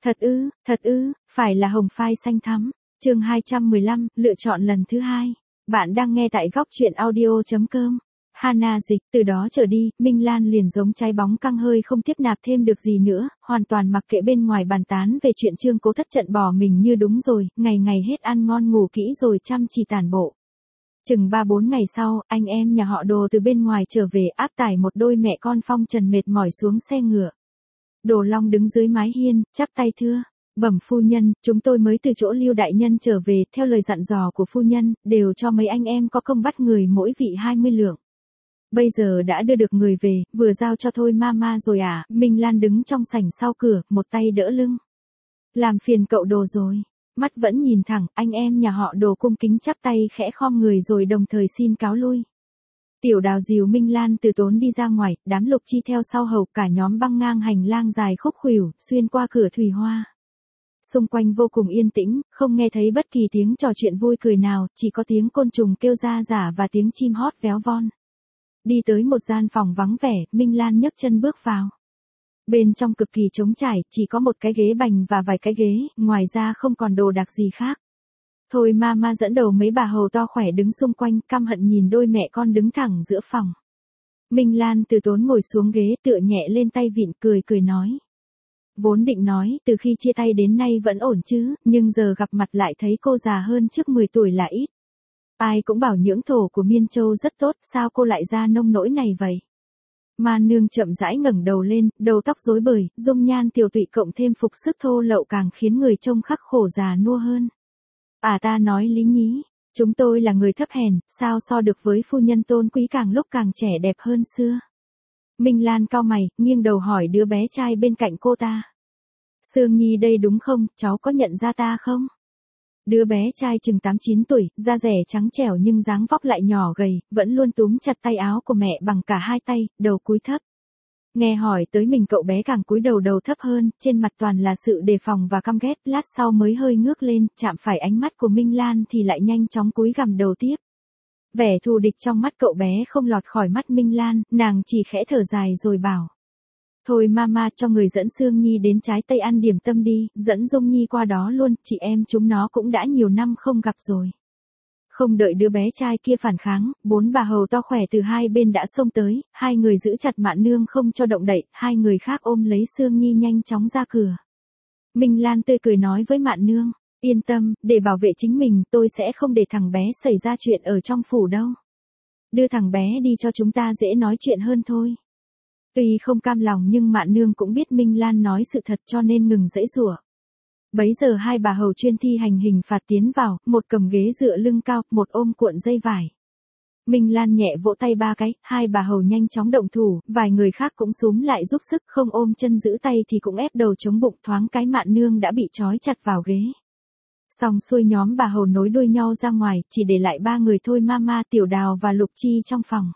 Thật ư, phải là hồng phai xanh thắm. Chương 215, lựa chọn lần thứ hai. Bạn đang nghe tại góc truyện audio.com. Hana dịch, từ đó trở đi, Minh Lan liền giống trái bóng căng hơi không tiếp nạp thêm được gì nữa, hoàn toàn mặc kệ bên ngoài bàn tán về chuyện Trương Cố thất trận bỏ mình như đúng rồi, ngày ngày hết ăn ngon ngủ kỹ rồi chăm chỉ tản bộ. Chừng 3-4 ngày sau, anh em nhà họ Đồ từ bên ngoài trở về áp tải một đôi mẹ con phong trần mệt mỏi xuống xe ngựa. Đồ Long đứng dưới mái hiên, chắp tay thưa. Bẩm phu nhân, chúng tôi mới từ chỗ Lưu đại nhân trở về, theo lời dặn dò của phu nhân, đều cho mấy anh em có công bắt người mỗi vị 20 lượng. Bây giờ đã đưa được người về, vừa giao cho thôi mama rồi à? Minh Lan đứng trong sảnh sau cửa, một tay đỡ lưng. Làm phiền cậu Đồ rồi. Mắt vẫn nhìn thẳng, anh em nhà họ Đồ cung kính chắp tay khẽ khom người rồi đồng thời xin cáo lui. Tiểu Đào dìu Minh Lan từ tốn đi ra ngoài, đám Lục Chi theo sau hầu, cả nhóm băng ngang hành lang dài khúc khuỷu, xuyên qua cửa thủy hoa. Xung quanh vô cùng yên tĩnh, không nghe thấy bất kỳ tiếng trò chuyện vui cười nào, chỉ có tiếng côn trùng kêu ra rả và tiếng chim hót véo von. Đi tới một gian phòng vắng vẻ, Minh Lan nhấc chân bước vào. Bên trong cực kỳ trống trải, chỉ có một cái ghế bành và vài cái ghế, ngoài ra không còn đồ đạc gì khác. Thôi mama dẫn đầu mấy bà hầu to khỏe đứng xung quanh, căm hận nhìn đôi mẹ con đứng thẳng giữa phòng. Minh Lan từ tốn ngồi xuống ghế tựa nhẹ lên tay vịn cười nói. Vốn định nói, từ khi chia tay đến nay vẫn ổn chứ, nhưng giờ gặp mặt lại thấy cô già hơn trước 10 tuổi là ít. Ai cũng bảo nhưỡng thổ của Miên Châu rất tốt, sao cô lại ra nông nỗi này vậy? Ma nương chậm rãi ngẩng đầu lên, đầu tóc rối bời, dung nhan tiều tụy cộng thêm phục sức thô lậu càng khiến người trông khắc khổ già nua hơn. À ta nói lý nhí, chúng tôi là người thấp hèn, sao so được với phu nhân tôn quý càng lúc càng trẻ đẹp hơn xưa. Minh Lan cau mày, nghiêng đầu hỏi đứa bé trai bên cạnh cô ta. Sương Nhi đây đúng không, cháu có nhận ra ta không? Đứa bé trai chừng 8-9 tuổi, da rẻ trắng trẻo nhưng dáng vóc lại nhỏ gầy, vẫn luôn túm chặt tay áo của mẹ bằng cả hai tay, đầu cúi thấp. Nghe hỏi tới mình cậu bé càng cúi đầu thấp hơn, trên mặt toàn là sự đề phòng và căm ghét, lát sau mới hơi ngước lên, chạm phải ánh mắt của Minh Lan thì lại nhanh chóng cúi gằm đầu tiếp. Vẻ thù địch trong mắt cậu bé không lọt khỏi mắt Minh Lan, nàng chỉ khẽ thở dài rồi bảo. Thôi mama cho người dẫn Sương Nhi đến trái tây ăn điểm tâm đi, dẫn Dung Nhi qua đó luôn, chị em chúng nó cũng đã nhiều năm không gặp rồi. Không đợi đứa bé trai kia phản kháng, 4 bà hầu to khỏe từ hai bên đã xông tới, hai người giữ chặt Mạn Nương không cho động đậy, hai người khác ôm lấy Sương Nhi nhanh chóng ra cửa. Minh Lan tươi cười nói với Mạn Nương, yên tâm, để bảo vệ chính mình tôi sẽ không để thằng bé xảy ra chuyện ở trong phủ đâu. Đưa thằng bé đi cho chúng ta dễ nói chuyện hơn thôi. Tuy không cam lòng nhưng Mạn Nương cũng biết Minh Lan nói sự thật cho nên ngừng giãy giụa. Bấy giờ hai bà hầu chuyên thi hành hình phạt tiến vào, một cầm ghế dựa lưng cao, một ôm cuộn dây vải. Minh Lan nhẹ vỗ tay 3 cái, hai bà hầu nhanh chóng động thủ, vài người khác cũng xúm lại giúp sức, không ôm chân giữ tay thì cũng ép đầu chống bụng, thoáng cái Mạn Nương đã bị trói chặt vào ghế. Xong xuôi nhóm bà hầu nối đuôi nhau ra ngoài, chỉ để lại 3 người thôi mama, Tiểu Đào và Lục Chi trong phòng.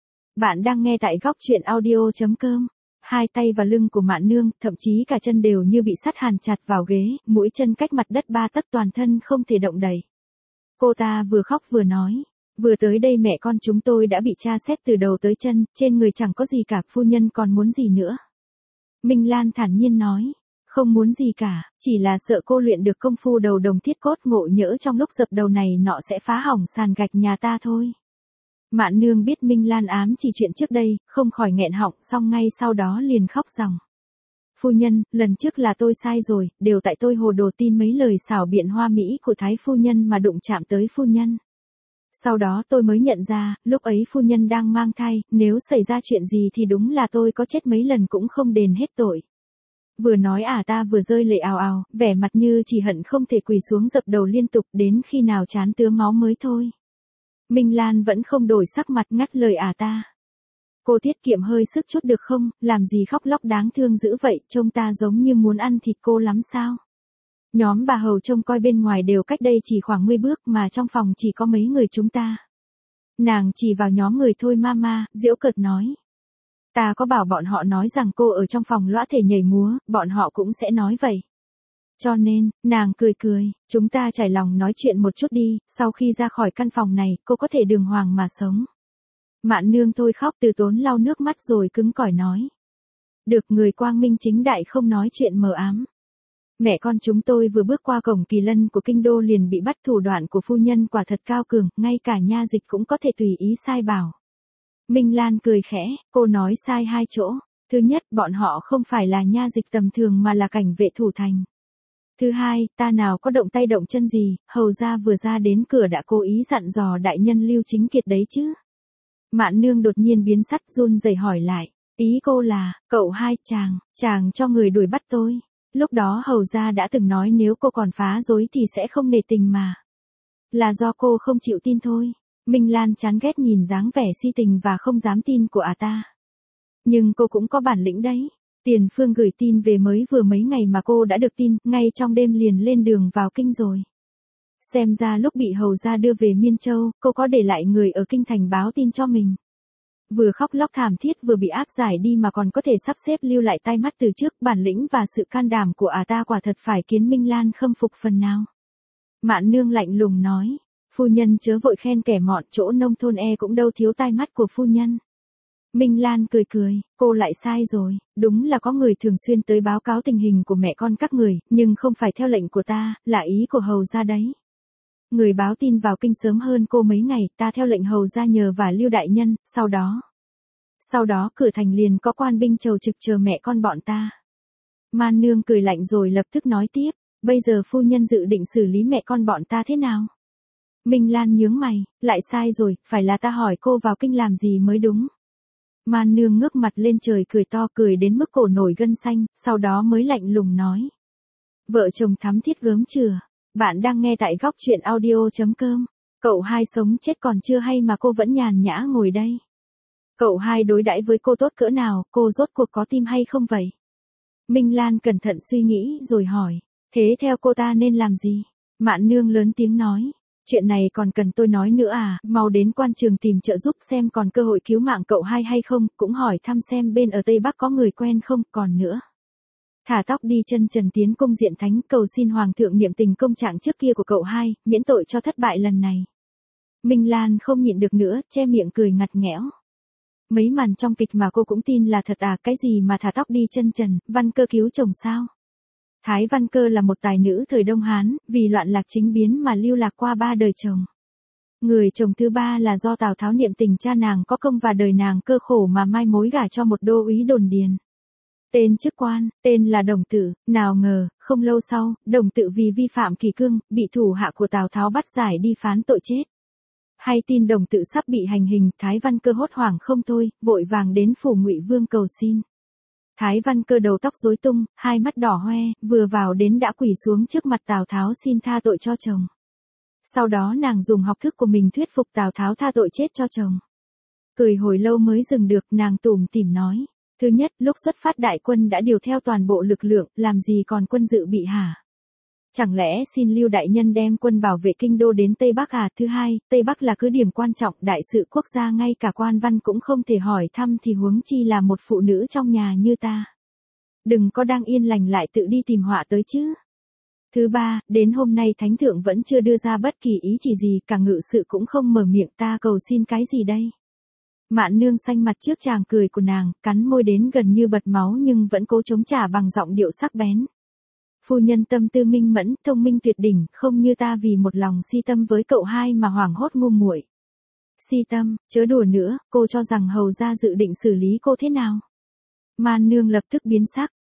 Bạn đang nghe tại góc truyện audio.com. Hai tay và lưng của Mạn Nương, thậm chí cả chân đều như bị sắt hàn chặt vào ghế, mũi chân cách mặt đất 3 tấc, toàn thân không thể động đậy. Cô ta vừa khóc vừa nói, vừa tới đây mẹ con chúng tôi đã bị tra xét từ đầu tới chân, trên người chẳng có gì cả, phu nhân còn muốn gì nữa? Minh Lan thản nhiên nói, không muốn gì cả, chỉ là sợ cô luyện được công phu đầu đồng thiết cốt, ngộ nhỡ trong lúc dập đầu này nọ sẽ phá hỏng sàn gạch nhà ta thôi. Mạn Nương biết Minh Lan ám chỉ chuyện trước đây, không khỏi nghẹn họng, xong ngay sau đó liền khóc ròng. Phu nhân, lần trước là tôi sai rồi, đều tại tôi hồ đồ tin mấy lời xảo biện hoa mỹ của Thái phu nhân mà đụng chạm tới phu nhân. Sau đó tôi mới nhận ra, lúc ấy phu nhân đang mang thai, nếu xảy ra chuyện gì thì đúng là tôi có chết mấy lần cũng không đền hết tội. Vừa nói ta vừa rơi lệ ào ào, vẻ mặt như chỉ hận không thể quỳ xuống dập đầu liên tục đến khi nào chán tứa máu mới thôi. Minh Lan vẫn không đổi sắc mặt, ngắt lời ta. Cô tiết kiệm hơi sức chút được không, làm gì khóc lóc đáng thương dữ vậy, trông ta giống như muốn ăn thịt cô lắm sao? Nhóm bà hầu trông coi bên ngoài đều cách đây chỉ khoảng 10 bước mà trong phòng chỉ có mấy người chúng ta. Nàng chỉ vào nhóm người thôi mama, giễu cợt nói. Ta có bảo bọn họ nói rằng cô ở trong phòng lõa thể nhảy múa, bọn họ cũng sẽ nói vậy. Cho nên, nàng cười, chúng ta trải lòng nói chuyện một chút đi, sau khi ra khỏi căn phòng này, cô có thể đường hoàng mà sống. Mạn Nương thôi khóc từ tốn lau nước mắt rồi cứng cỏi nói. Được, người quang minh chính đại không nói chuyện mờ ám. Mẹ con chúng tôi vừa bước qua cổng Kỳ Lân của kinh đô liền bị bắt, thủ đoạn của phu nhân quả thật cao cường, ngay cả nha dịch cũng có thể tùy ý sai bảo. Minh Lan cười khẽ, cô nói sai hai chỗ. Thứ nhất, bọn họ không phải là nha dịch tầm thường mà là cảnh vệ thủ thành. Thứ hai, ta nào có động tay động chân gì, hầu gia vừa ra đến cửa đã cố ý dặn dò đại nhân Lưu Chính Kiệt đấy chứ. Mạn Nương đột nhiên biến sắc, run rẩy hỏi lại, ý cô là, cậu hai, chàng cho người đuổi bắt tôi. Lúc đó hầu gia đã từng nói nếu cô còn phá rối thì sẽ không nể tình mà. Là do cô không chịu tin thôi. Minh Lan chán ghét nhìn dáng vẻ si tình và không dám tin của ta. Nhưng cô cũng có bản lĩnh đấy. Tiền Phương gửi tin về mới vừa mấy ngày mà cô đã được tin, ngay trong đêm liền lên đường vào kinh rồi. Xem ra lúc bị hầu gia đưa về Miên Châu, cô có để lại người ở kinh thành báo tin cho mình. Vừa khóc lóc thảm thiết vừa bị áp giải đi mà còn có thể sắp xếp lưu lại tai mắt từ trước, bản lĩnh và sự can đảm của ta quả thật phải khiến Minh Lan khâm phục phần nào. Mạn Nương lạnh lùng nói, phu nhân chớ vội khen kẻ mọn, chỗ nông thôn cũng đâu thiếu tai mắt của phu nhân. Minh Lan cười cười, cô lại sai rồi, đúng là có người thường xuyên tới báo cáo tình hình của mẹ con các người, nhưng không phải theo lệnh của ta, là ý của hầu gia đấy. Người báo tin vào kinh sớm hơn cô mấy ngày, ta theo lệnh hầu gia nhờ và Lưu đại nhân, sau đó cửa thành liền có quan binh chầu trực chờ mẹ con bọn ta. Man Nương cười lạnh rồi lập tức nói tiếp, bây giờ phu nhân dự định xử lý mẹ con bọn ta thế nào? Minh Lan nhướng mày, lại sai rồi, phải là ta hỏi cô vào kinh làm gì mới đúng. Man Nương ngước mặt lên trời cười to, cười đến mức cổ nổi gân xanh, sau đó mới lạnh lùng nói. Vợ chồng thắm thiết gớm chừa. Bạn đang nghe tại góc truyện audio.com. Cậu hai sống chết còn chưa hay mà cô vẫn nhàn nhã ngồi đây. Cậu hai đối đãi với cô tốt cỡ nào, cô rốt cuộc có tim hay không vậy? Minh Lan cẩn thận suy nghĩ rồi hỏi. Thế theo cô ta nên làm gì? Mạn Nương lớn tiếng nói. Chuyện này còn cần tôi nói nữa à, mau đến quan trường tìm trợ giúp xem còn cơ hội cứu mạng cậu hai hay không, cũng hỏi thăm xem bên ở Tây Bắc có người quen không, còn nữa. Thả tóc đi chân trần tiến cung diện thánh, cầu xin hoàng thượng niệm tình công trạng trước kia của cậu hai, miễn tội cho thất bại lần này. Minh Lan không nhịn được nữa, che miệng cười ngặt nghẽo. Mấy màn trong kịch mà cô cũng tin là thật à, cái gì mà thả tóc đi chân trần, Văn Cơ cứu chồng sao? Thái Văn Cơ là một tài nữ thời Đông Hán, vì loạn lạc chính biến mà lưu lạc qua 3 đời chồng. Người chồng thứ 3 là do Tào Tháo niệm tình cha nàng có công và đời nàng cơ khổ mà mai mối gả cho một đô úy đồn điền. Tên chức quan, tên là Đồng Tự, nào ngờ, không lâu sau, Đồng Tự vì vi phạm kỷ cương, bị thủ hạ của Tào Tháo bắt giải đi phán tội chết. Hay tin Đồng Tự sắp bị hành hình, Thái Văn Cơ hốt hoảng không thôi, vội vàng đến phủ Ngụy Vương cầu xin. Thái Văn Cơ đầu tóc rối tung, hai mắt đỏ hoe, vừa vào đến đã quỳ xuống trước mặt Tào Tháo xin tha tội cho chồng. Sau đó nàng dùng học thức của mình thuyết phục Tào Tháo tha tội chết cho chồng. Cười hồi lâu mới dừng được, nàng tủm tỉm nói. Thứ nhất, lúc xuất phát đại quân đã điều theo toàn bộ lực lượng, làm gì còn quân dự bị hả? Chẳng lẽ xin Lưu đại nhân đem quân bảo vệ kinh đô đến Tây Bắc à? Thứ hai, Tây Bắc là cứ điểm quan trọng, đại sự quốc gia ngay cả quan văn cũng không thể hỏi thăm thì huống chi là một phụ nữ trong nhà như ta. Đừng có đang yên lành lại tự đi tìm họa tới chứ. Thứ ba, đến hôm nay thánh thượng vẫn chưa đưa ra bất kỳ ý chỉ gì, cả ngự sự cũng không mở miệng, ta cầu xin cái gì đây? Mạn Nương xanh mặt trước chàng cười của nàng, cắn môi đến gần như bật máu nhưng vẫn cố chống trả bằng giọng điệu sắc bén. Phu nhân tâm tư minh mẫn, thông minh tuyệt đỉnh, không như ta vì một lòng si tâm với cậu hai mà hoảng hốt ngu muội. Si tâm, chớ đùa nữa, cô cho rằng hầu gia dự định xử lý cô thế nào? Man Nương lập tức biến sắc,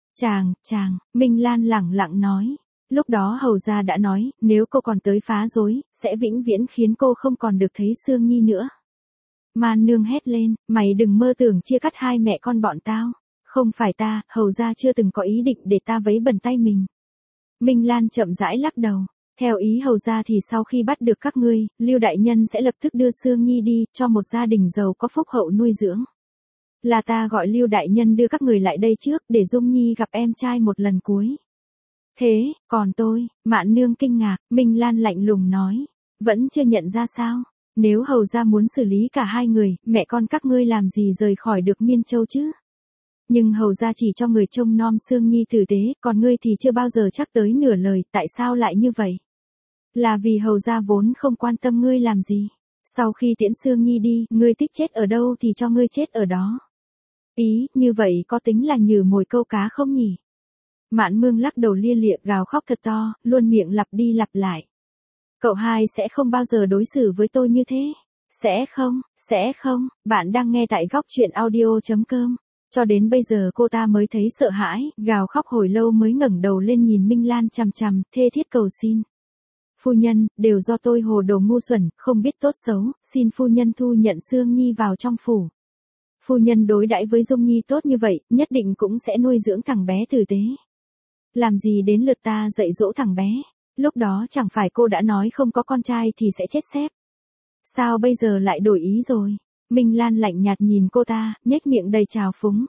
Minh Lan lẳng lặng nói. Lúc đó hầu gia đã nói, nếu cô còn tới phá rối, sẽ vĩnh viễn khiến cô không còn được thấy Sương Nhi nữa. Man Nương hét lên, mày đừng mơ tưởng chia cắt hai mẹ con bọn tao. Không phải ta, hầu gia chưa từng có ý định để ta vấy bẩn tay mình. Minh Lan chậm rãi lắc đầu. Theo ý hầu gia thì sau khi bắt được các ngươi, Lưu đại nhân sẽ lập tức đưa Sương Nhi đi, cho một gia đình giàu có phúc hậu nuôi dưỡng. Là ta gọi Lưu đại nhân đưa các người lại đây trước, để Dung Nhi gặp em trai một lần cuối. Thế, còn tôi, Mạn Nương kinh ngạc, Minh Lan lạnh lùng nói. Vẫn chưa nhận ra sao? Nếu hầu gia muốn xử lý cả hai người, mẹ con các ngươi làm gì rời khỏi được Miên Châu chứ? Nhưng hầu gia chỉ cho người trông nom Sương Nhi tử tế, còn ngươi thì chưa bao giờ chắc tới nửa lời, tại sao lại như vậy? Là vì hầu gia vốn không quan tâm ngươi làm gì. Sau khi tiễn Sương Nhi đi, ngươi thích chết ở đâu thì cho ngươi chết ở đó. Ý, như vậy có tính là nhử mồi câu cá không nhỉ? Mạn Mương lắc đầu lia lịa gào khóc thật to, luôn miệng lặp đi lặp lại. Cậu hai sẽ không bao giờ đối xử với tôi như thế. Sẽ không, bạn đang nghe tại góc chuyện audio.com. Cho đến bây giờ cô ta mới thấy sợ hãi, gào khóc hồi lâu mới ngẩng đầu lên nhìn Minh Lan chằm chằm, thê thiết cầu xin. Phu nhân, đều do tôi hồ đồ ngu xuẩn, không biết tốt xấu, xin phu nhân thu nhận Sương Nhi vào trong phủ. Phu nhân đối đãi với Dung Nhi tốt như vậy, nhất định cũng sẽ nuôi dưỡng thằng bé tử tế. Làm gì đến lượt ta dạy dỗ thằng bé, lúc đó chẳng phải cô đã nói không có con trai thì sẽ chết xếp. Sao bây giờ lại đổi ý rồi? Minh Lan lạnh nhạt nhìn cô ta, nhếch miệng đầy trào phúng.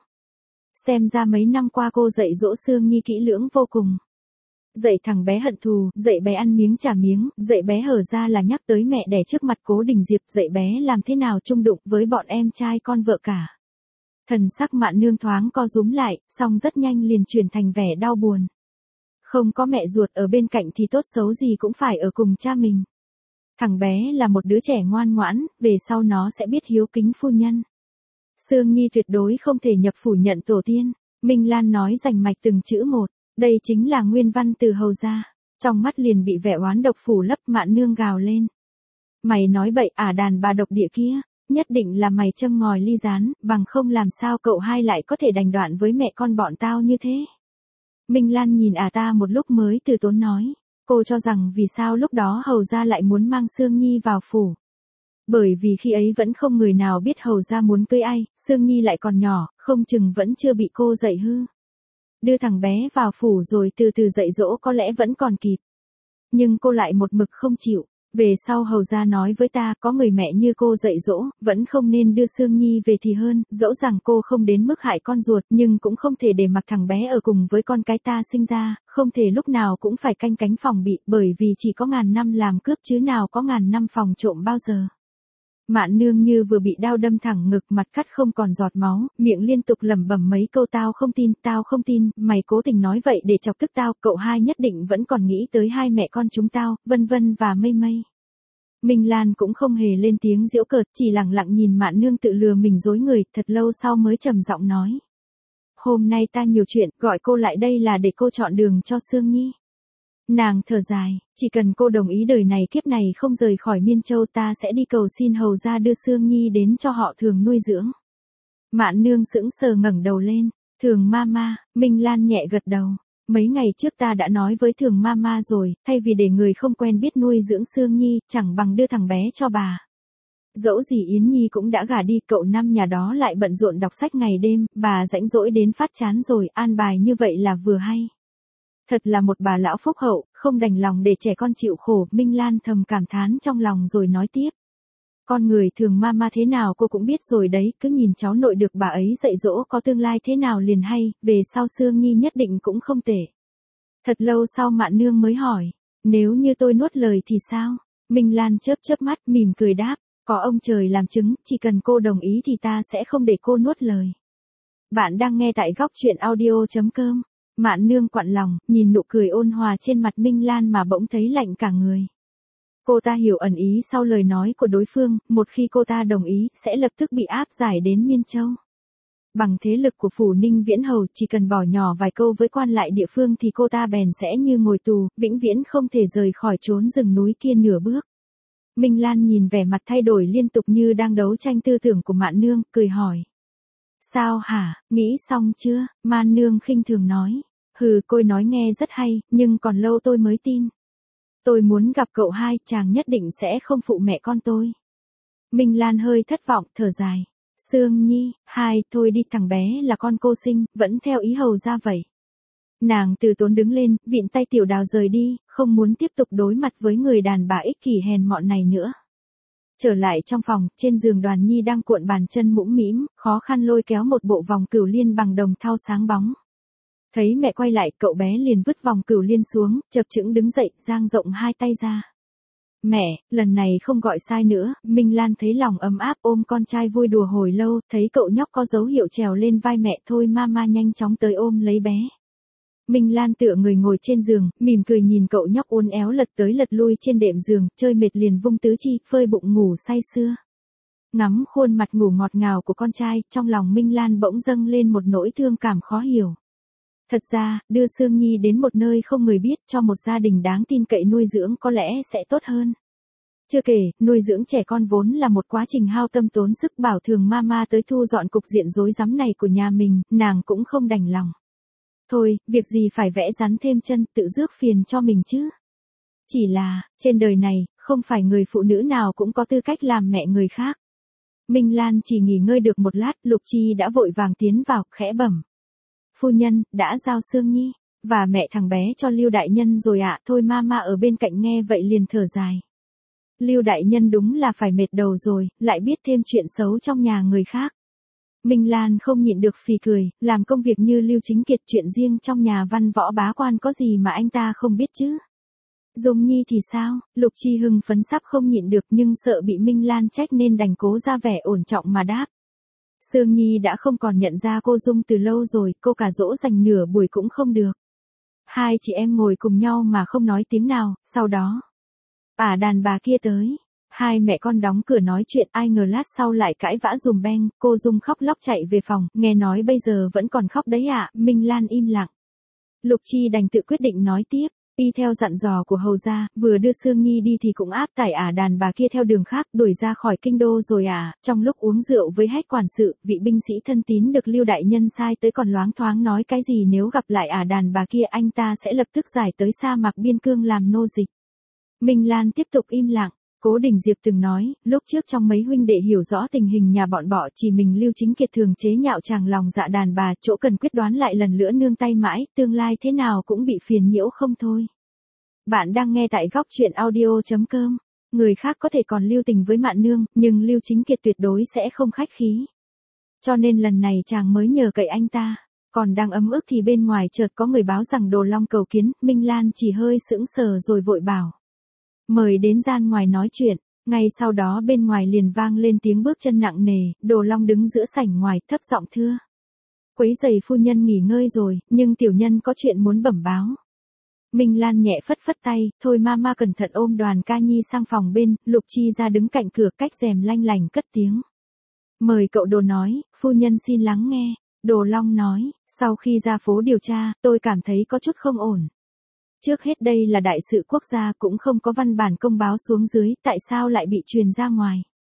Xem ra mấy năm qua cô dạy dỗ Sương Nhi kỹ lưỡng vô cùng. Dạy thằng bé hận thù, dạy bé ăn miếng trả miếng, dạy bé hở ra là nhắc tới mẹ đẻ trước mặt Cố Đình Diệp, dạy bé làm thế nào chung đụng với bọn em trai con vợ cả. Thần sắc Mạn Nương thoáng co rúm lại, song rất nhanh liền chuyển thành vẻ đau buồn. Không có mẹ ruột ở bên cạnh thì tốt xấu gì cũng phải ở cùng cha mình. Thằng bé là một đứa trẻ ngoan ngoãn, về sau nó sẽ biết hiếu kính phu nhân. Sương Nhi tuyệt đối không thể nhập phủ nhận tổ tiên. Minh Lan nói rành mạch từng chữ một, đây chính là nguyên văn từ Hầu gia. Trong mắt liền bị vẻ oán độc phủ lấp. Mạn Nương gào lên. Mày nói bậy à, đàn bà độc địa kia, nhất định là mày châm ngòi ly gián, bằng không làm sao cậu hai lại có thể đành đoạn với mẹ con bọn tao như thế. Minh Lan nhìn ta một lúc mới từ tốn nói. Cô cho rằng vì sao lúc đó Hầu gia lại muốn mang Sương Nhi vào phủ. Bởi vì khi ấy vẫn không người nào biết Hầu gia muốn cưới ai, Sương Nhi lại còn nhỏ, không chừng vẫn chưa bị cô dạy hư. Đưa thằng bé vào phủ rồi từ từ dạy dỗ có lẽ vẫn còn kịp. Nhưng cô lại một mực không chịu. Về sau Hầu gia nói với ta, có người mẹ như cô dạy dỗ, vẫn không nên đưa Sương Nhi về thì hơn, dẫu rằng cô không đến mức hại con ruột, nhưng cũng không thể để mặc thằng bé ở cùng với con cái ta sinh ra, không thể lúc nào cũng phải canh cánh phòng bị, bởi vì chỉ có ngàn năm làm cướp chứ nào có ngàn năm phòng trộm bao giờ. Mạn Nương như vừa bị đao đâm thẳng ngực, mặt cắt không còn giọt máu, miệng liên tục lẩm bẩm mấy câu tao không tin, mày cố tình nói vậy để chọc tức tao, cậu hai nhất định vẫn còn nghĩ tới hai mẹ con chúng tao, vân vân và mây mây. Minh Lan cũng không hề lên tiếng giễu cợt, chỉ lặng lặng nhìn Mạn Nương tự lừa mình dối người, thật lâu sau mới trầm giọng nói. Hôm nay ta nhiều chuyện, gọi cô lại đây là để cô chọn đường cho Sương Nhi. Nàng thở dài, chỉ cần cô đồng ý đời này kiếp này không rời khỏi Miên Châu, ta sẽ đi cầu xin Hầu gia đưa Sương Nhi đến cho họ Thường nuôi dưỡng. Mạn Nương sững sờ ngẩng đầu lên. Thường mama, Minh Lan nhẹ gật đầu. Mấy ngày trước ta đã nói với Thường mama rồi, thay vì để người không quen biết nuôi dưỡng Sương Nhi, chẳng bằng đưa thằng bé cho bà. Dẫu gì Yến Nhi cũng đã gả đi, cậu năm nhà đó lại bận rộn đọc sách ngày đêm, bà rãnh rỗi đến phát chán rồi, an bài như vậy là vừa hay. Thật là một bà lão phúc hậu, không đành lòng để trẻ con chịu khổ. Minh Lan thầm cảm thán trong lòng rồi nói tiếp. Con người Thường mama thế nào cô cũng biết rồi đấy, cứ nhìn cháu nội được bà ấy dạy dỗ có tương lai thế nào liền hay, về sau Sương Nhi nhất định cũng không tệ. Thật lâu sau Mạn Nương mới hỏi, nếu như tôi nuốt lời thì sao? Minh Lan chớp chớp mắt mỉm cười đáp, có ông trời làm chứng, chỉ cần cô đồng ý thì ta sẽ không để cô nuốt lời. Bạn đang nghe tại góc chuyện audio.com. Mạn Nương quặn lòng, nhìn nụ cười ôn hòa trên mặt Minh Lan mà bỗng thấy lạnh cả người. Cô ta hiểu ẩn ý sau lời nói của đối phương, một khi cô ta đồng ý, sẽ lập tức bị áp giải đến Miên Châu. Bằng thế lực của phủ Ninh Viễn Hầu, chỉ cần bỏ nhỏ vài câu với quan lại địa phương thì cô ta bèn sẽ như ngồi tù, vĩnh viễn không thể rời khỏi chốn rừng núi kia nửa bước. Minh Lan nhìn vẻ mặt thay đổi liên tục như đang đấu tranh tư tưởng của Mạn Nương, cười hỏi. Sao hả, nghĩ xong chưa? Mạn Nương khinh thường nói. Hừ, cô nói nghe rất hay, nhưng còn lâu tôi mới tin. Tôi muốn gặp cậu hai, chàng nhất định sẽ không phụ mẹ con tôi. Minh Lan hơi thất vọng, thở dài. Sương Nhi, thôi đi, thằng bé là con cô sinh, vẫn theo ý Hầu gia vậy. Nàng từ tốn đứng lên, vịn tay Tiểu Đào rời đi, không muốn tiếp tục đối mặt với người đàn bà ích kỷ hèn mọn này nữa. Trở lại trong phòng, trên giường Đoàn Nhi đang cuộn bàn chân mũm mĩm, khó khăn lôi kéo một bộ vòng cửu liên bằng đồng thau sáng bóng. Thấy mẹ quay lại, cậu bé liền vứt vòng cửu liên xuống, chập chững đứng dậy, dang rộng hai tay ra. Mẹ, lần này không gọi sai nữa. Minh Lan thấy lòng ấm áp, ôm con trai vui đùa hồi lâu, thấy cậu nhóc có dấu hiệu trèo lên vai mẹ, thôi mama nhanh chóng tới ôm lấy bé. Minh Lan tựa người ngồi trên giường, mỉm cười nhìn cậu nhóc uốn éo lật tới lật lui trên đệm giường, chơi mệt liền vung tứ chi, phơi bụng ngủ say sưa. Ngắm khuôn mặt ngủ ngọt ngào của con trai, trong lòng Minh Lan bỗng dâng lên một nỗi thương cảm khó hiểu. Thật ra, đưa Sương Nhi đến một nơi không người biết cho một gia đình đáng tin cậy nuôi dưỡng có lẽ sẽ tốt hơn. Chưa kể, nuôi dưỡng trẻ con vốn là một quá trình hao tâm tốn sức bảo thường mama tới thu dọn cục diện rối rắm này của nhà mình, nàng cũng không đành lòng. Thôi, việc gì phải vẽ rắn thêm chân tự rước phiền cho mình chứ. Chỉ là, trên đời này, không phải người phụ nữ nào cũng có tư cách làm mẹ người khác. Minh Lan chỉ nghỉ ngơi được một lát, Lục Chi đã vội vàng tiến vào, khẽ bẩm. Phu nhân, đã giao Sương Nhi, và mẹ thằng bé cho Lưu đại nhân rồi ạ. Thôi mama ở bên cạnh nghe vậy liền thở dài. Lưu đại nhân đúng là phải mệt đầu rồi, lại biết thêm chuyện xấu trong nhà người khác. Minh Lan không nhịn được phì cười, làm công việc như Lưu Chính Kiệt chuyện riêng trong nhà văn võ bá quan có gì mà anh ta không biết chứ. Dung Nhi thì sao, Lục Chi hưng phấn sắp không nhịn được nhưng sợ bị Minh Lan trách nên đành cố ra vẻ ổn trọng mà đáp. Sương Nhi đã không còn nhận ra cô Dung từ lâu rồi, cô cả dỗ dành nửa buổi cũng không được. Hai chị em ngồi cùng nhau mà không nói tiếng nào, sau đó. Đàn bà kia tới. Hai mẹ con đóng cửa nói chuyện, ai ngờ lát sau lại cãi vã dùm beng, cô Dung khóc lóc chạy về phòng, nghe nói bây giờ vẫn còn khóc đấy ạ. Minh Lan im lặng. Lục Chi đành tự quyết định nói tiếp. Y theo dặn dò của hầu gia, vừa đưa Sương Nhi đi thì cũng áp tải đàn bà kia theo đường khác, đuổi ra khỏi kinh đô rồi Trong lúc uống rượu với Hách quản sự, vị binh sĩ thân tín được Lưu đại nhân sai tới còn loáng thoáng nói cái gì nếu gặp lại đàn bà kia anh ta sẽ lập tức giải tới sa mạc biên cương làm nô dịch. Minh Lan tiếp tục im lặng. Cố Đình Diệp từng nói, lúc trước trong mấy huynh đệ hiểu rõ tình hình nhà bọn bọ chỉ mình Lưu Chính Kiệt thường chế nhạo chàng lòng dạ đàn bà, chỗ cần quyết đoán lại lần nữa nương tay mãi, tương lai thế nào cũng bị phiền nhiễu không thôi. Bạn đang nghe tại góc truyện audio.com. Người khác có thể còn lưu tình với Mạn Nương, nhưng Lưu Chính Kiệt tuyệt đối sẽ không khách khí. Cho nên lần này chàng mới nhờ cậy anh ta. Còn đang ấm ức thì bên ngoài chợt có người báo rằng Đồ Long cầu kiến, Minh Lan chỉ hơi sững sờ rồi vội bảo. Mời đến gian ngoài nói chuyện, ngay sau đó bên ngoài liền vang lên tiếng bước chân nặng nề, Đồ Long đứng giữa sảnh ngoài thấp giọng thưa. Quấy giày phu nhân nghỉ ngơi rồi, nhưng tiểu nhân có chuyện muốn bẩm báo. Minh Lan nhẹ phất phất tay, thôi mama cẩn thận ôm Đoàn Ca Nhi sang phòng bên, Lục Chi ra đứng cạnh cửa cách rèm lanh lành cất tiếng. Mời cậu Đồ nói, phu nhân xin lắng nghe. Đồ Long nói, sau khi ra phố điều tra, tôi cảm thấy có chút không ổn. Trước hết đây là đại sự quốc gia cũng không có văn bản công báo xuống dưới, tại sao lại bị truyền ra ngoài.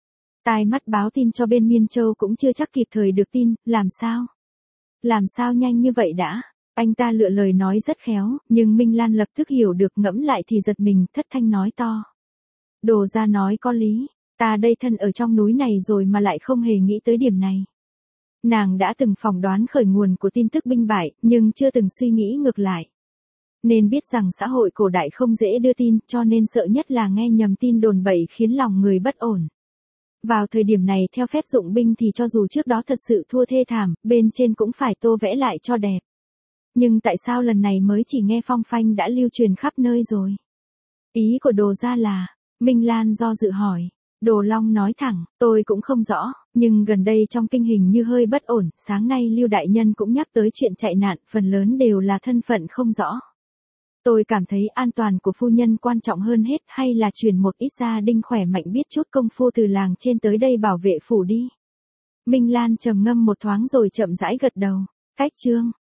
Tai mắt báo tin cho bên Miên Châu cũng chưa chắc kịp thời được tin, làm sao? Làm sao nhanh như vậy đã? Anh ta lựa lời nói rất khéo, nhưng Minh Lan lập tức hiểu được ngẫm lại thì giật mình, thất thanh nói to. Đồ ra nói có lý, ta đây thân ở trong núi này rồi mà lại không hề nghĩ tới điểm này. Nàng đã từng phỏng đoán khởi nguồn của tin tức binh bại, nhưng chưa từng suy nghĩ ngược lại. Nên biết rằng xã hội cổ đại không dễ đưa tin, cho nên sợ nhất là nghe nhầm tin đồn bậy khiến lòng người bất ổn. Vào thời điểm này theo phép dụng binh thì cho dù trước đó thật sự thua thê thảm, bên trên cũng phải tô vẽ lại cho đẹp. Nhưng tại sao lần này mới chỉ nghe phong phanh đã lưu truyền khắp nơi rồi? Ý của Đồ ra là, Minh Lan do dự hỏi. Đồ Long nói thẳng, tôi cũng không rõ, nhưng gần đây trong kinh hình như hơi bất ổn, sáng nay Lưu đại nhân cũng nhắc tới chuyện chạy nạn, phần lớn đều là thân phận không rõ. Tôi cảm thấy an toàn của phu nhân quan trọng hơn hết, hay là chuyển một ít gia đình khỏe mạnh biết chút công phu từ làng trên tới đây bảo vệ phủ đi. Minh Lan trầm ngâm một thoáng rồi chậm rãi gật đầu. Cách chương